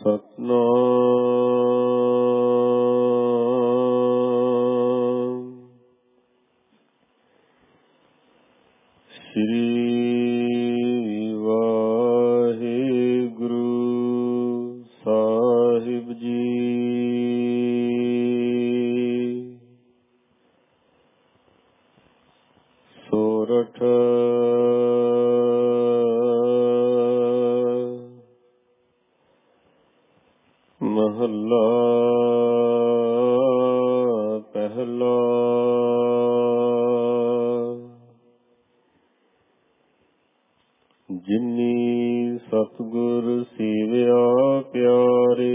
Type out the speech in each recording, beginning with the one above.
ਸਤਿਨਾਮ ਸ੍ਰੀ ਵਾਹਿਗੁਰੂ ਸਾਹਿਬ ਜੀ। ਸੋਰਠ ਮਹੱਲਾ ਪਹਿਲਾ। ਜਿਨੀ ਸਤਿਗੁਰ ਸੇਵਿਆ ਪਿਆਰੇ,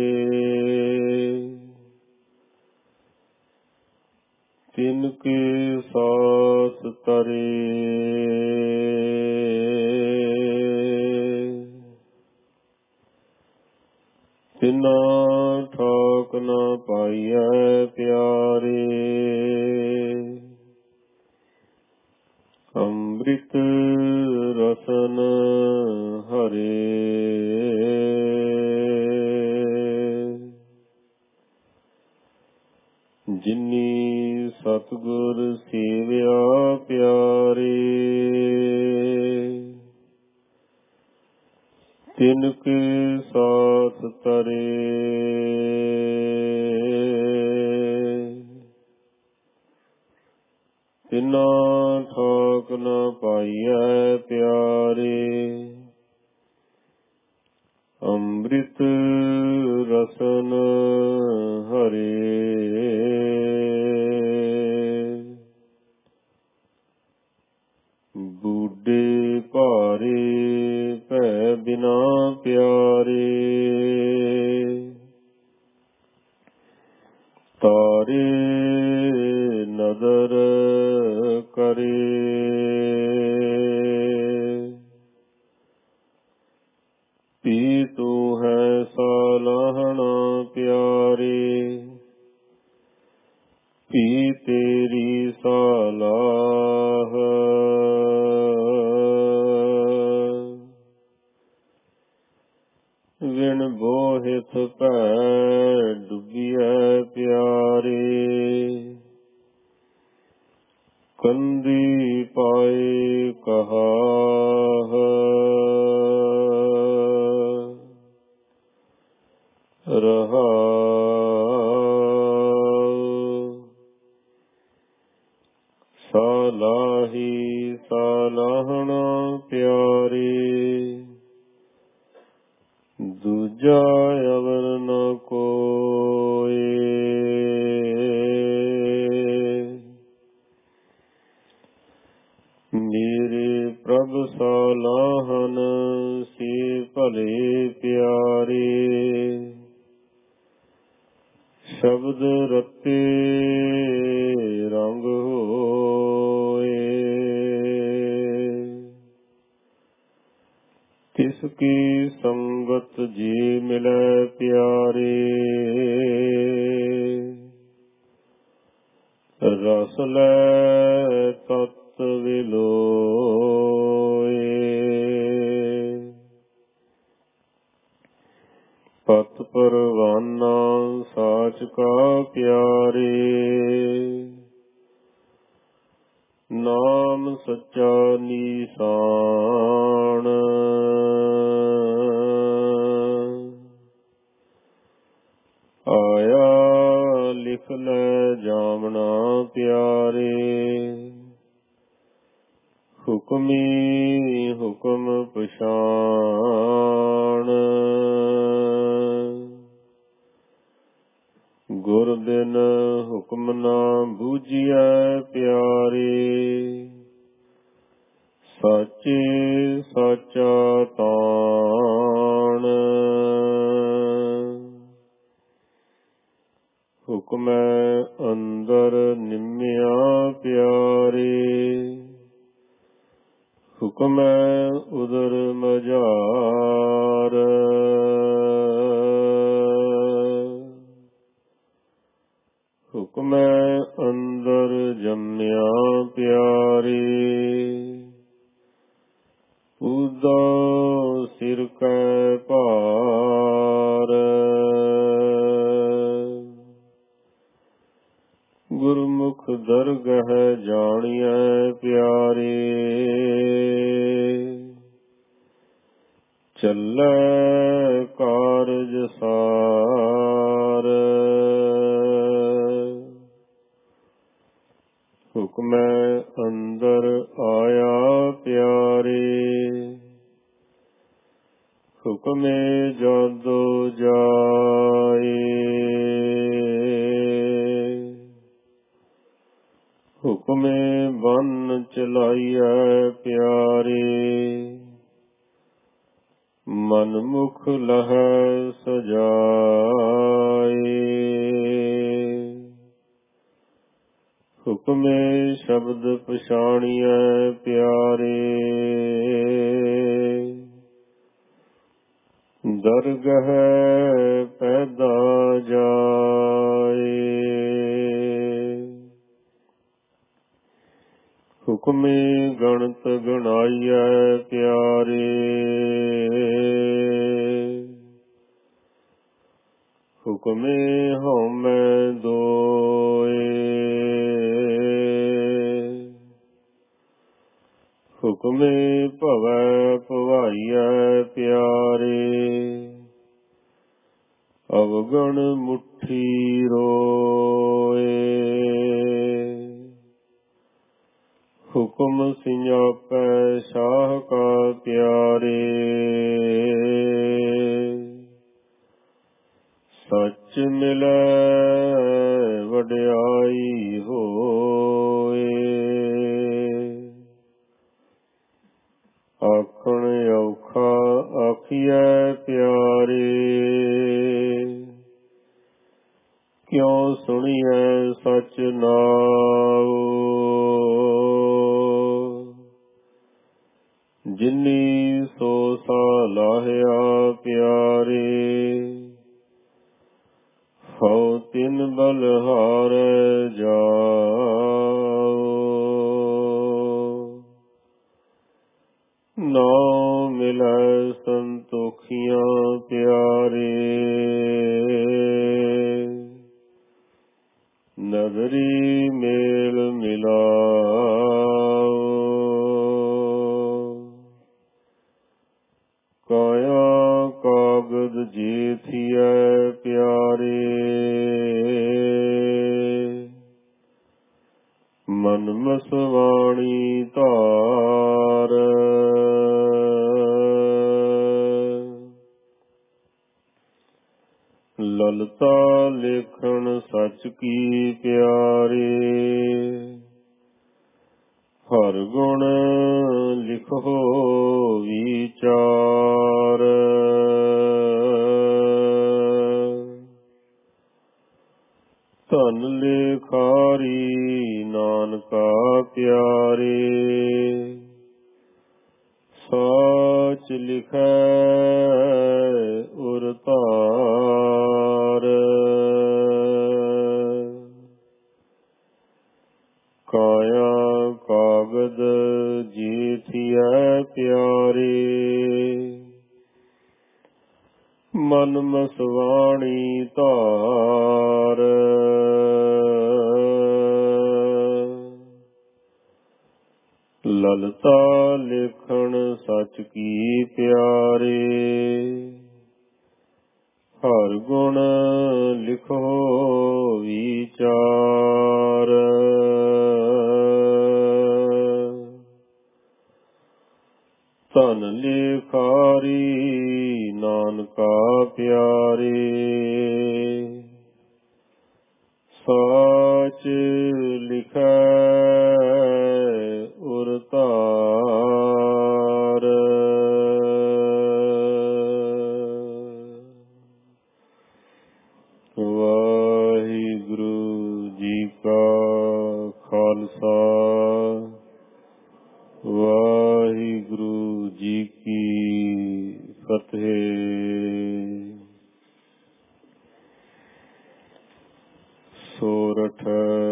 ਤਿਨ ਕੇ ਸਾਥ ਤਰੇ। ਤਿਨਾ ਠਾਕ ਨ ਪਾਈਐ ਪਿਆਰੇ, ਅੰਮ੍ਰਿਤ ਰਸਨ ਹਰੇ। ਜਿਨੀ ਸਤਿਗੁਰ ਸੇਵਿਆ ਪਿਆਰੇ, ਤਿਨ ਕੇ ਸਾਥ ਤਰੇ। ਤਿਨਾ ਠਾਕ ਨ ਪਾਈਐ ਪਿਆਰੇ, ਅੰਮ੍ਰਿਤ ਰਸਨ ਹਰੇ। ਬੂਢੇ ਭਾਰੇ ਭੈ ਬਿਨਾ ਪਿਆਰੇ, ਤਾਰੇ ਨਦਰ ਕਰੇ। ਪੀ ਤੂੰ ਹੈ ਸਾਲਾਹਣਾ ਪਿਆਰੇ, ਪੀ ਤੇਰੀ ਸਾਲਾਹ। ਵਿਣ ਬੋਹਿਥ ਭੈ ਡੁੱਬੀਐ ਪਿਆਰੇ, ਕੰਦੀ ਪਾਏ ਕਹਾਹ। ਰਹਾਉ ਸਾਲਾਹੀ ਸਾਲਾਹਣਾ ਪਿਆਰੇ, ਦੂਜਾ ਅਵਰ ਨ ਕੋਇ। ਮੇਰੇ ਪ੍ਰਭ ਸਾਲਾਹਨ ਸੇ ਭਲੇ ਪਿਆਰੇ, ਸ਼ਬਦ ਰਤੇ ਰੰਗ ਹੋਏ। ਤਿਸ ਕੀ ਸੰਗਤ ਜੀ ਮਿਲੈ ਪਿਆਰੇ, ਰਸ ਲੈ ਤਤ ਵਿਲੋਏ। ਪਤ ਪਰਵਾਨਾ ਸਾਚ ਕਾ ਪਿਆਰੇ, ਨਾਮ ਸੱਚਾ ਨੀਸਾਨ। ਆਇਆ ਲਿਖ ਲੈ ਜਾਮਣਾ ਪਿਆਰੇ, ਹੁਕਮੀ ਹੁਕਮ ਪਛਾਣ। ਗੁਰ ਬਿਨ ਹੁਕਮ ਨਾ ਬੂਝੀਐ ਪਿਆਰੇ, ਸਾਚੇ ਸਾਚਾ ਤਾਣ। ਹੁਕਮੈ ਅੰਦਰ ਨਿਮਿਆ ਪਿਆਰੇ, ਹੁਕਮੈ ਉਦਰ ਮਝਾਰ। ਹੁਕਮੈ ਅੰਦਰ ਜੰਮਿਆ ਪਿਆਰੇ, ਉਦਾ ਸਿਰ ਕੈ ਭਾਰ। ਦਰਗਹ ਜਾਣੀਐ ਪਿਆਰੇ। ਚੱਲੈ ਕਾਰਜ ਸਾਰ ਹੁਕਮੈ ਅੰਦਰ ਆਇਆ ਪਿਆਰੇ। ਹੁਕਮੇ ਜਾਦੋ ਜਾਏ ਹੁਕਮੇ ਬੰਨ ਚਲਾਈਐ ਪਿਆਰੇ। ਮਨ ਮੁਖ ਲਹੈ ਸਜਾਏ ਹੁਕਮੇ ਸ਼ਬਦ ਪਛਾਣੀਐ ਪਿਆਰੇ। ਦਰਗਹ ਪੈਦਾ ਜਾਏ ਹੁਕਮੇ ਗਣਤ ਗਣਾਈਐ ਪਿਆਰੇ। ਹੁਕਮੇ ਹਉਮੈ ਦੋਏ ਹੁਕਮੇ ਭਵੈ ਭਵਾਈਐ ਪਿਆਰੇ। ਅਵਗਣ ਮੁਠੀ ਰੋਏ ਹੁਕਮ ਸਿਆਪੈ ਸ਼ਾਹ ਕਾ ਪਿਆਰੇ। ਸੱਚ ਮਿਲੈ ਵਡਿਆਈ ਹੋਏ ਆਖਣ ਔਖਾ ਆਖੀਐ ਪਿਆਰੇ। ਕਿਉ ਸੁਣੀਐ ਸਚ ਨਾਉ ਜਿਨੀ ਸੋ ਸਾਲਾਹਿਆ ਪਿਆਰੇ। ਹਉ ਤਿਨ ਬਲਹਾਰੈ ਜਾਉ ਨਾਉ ਮਿਲੈ ਸੰਤੋਖੀਆਂ ਪਿਆਰੇ। ਨਦਰੀ ਮੇਲ ਮਿਲਾਉ ਕਾਇਆ ਕਾਗਦ ਜੀਥੀਐ ਪਿਆਰੇ। ਮਨ ਮਸਵਾਣੀ ਧਾਰ ਲਲਤਾ ਲੇਖਣ ਸੱਚ ਕੀ ਪਿਆਰੇ। ਹਰ ਗੁਣ ਲਿਖੋ ਵਿਚਾਰ ਧਨ ਲੇਖਾਰੀ ਨਾਨਕਾ ਪਿਆਰੇ। ਸਾਚ ਲਿਖੈ ਉਰ ਧਾਰ ਕਾਇਆ ਕਾਗਦ ਜੀਥੀਐ ਪਿਆਰੇ। ਮਨ ਮਸਵਾਣੀ ਧਾਰ ਲਲਤਾ ਲੇਖਣ ਸੱਚ ਕੀ ਪਿਆਰੇ। ਹਰ ਗੁਣ ਲਿਖੋ ਵਿਚਾਰ ਧਨ ਲੇਖਾਰੀ ਨਾਨਕਾ ਪਿਆਰੇ। ਸਾਚ ਲਿਖੈ ਉਰ ਧਾਰ ਵਾਹਿਗੁਰੂ ਜੀ ਕਾ ਖਾਲਸਾ ਵਾਹਿਗੁਰੂ ਜੀ ਕੀ ਫਤਿਹ। ਸੋਰਠ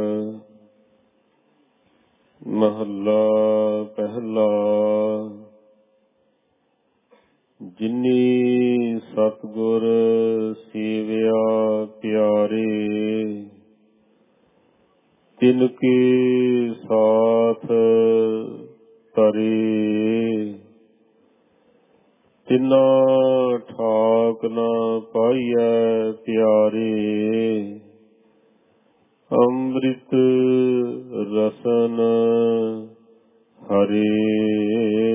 ਮਹੱਲਾ ਪਹਿਲਾ। ਜਿਨੀ ਸਤਿਗੁਰ ਸੇਵਿਆ ਪਿਆਰੇ तिनके साथ तरे तिना ठाक न पाइयै प्यारे अमृत रसन हरे।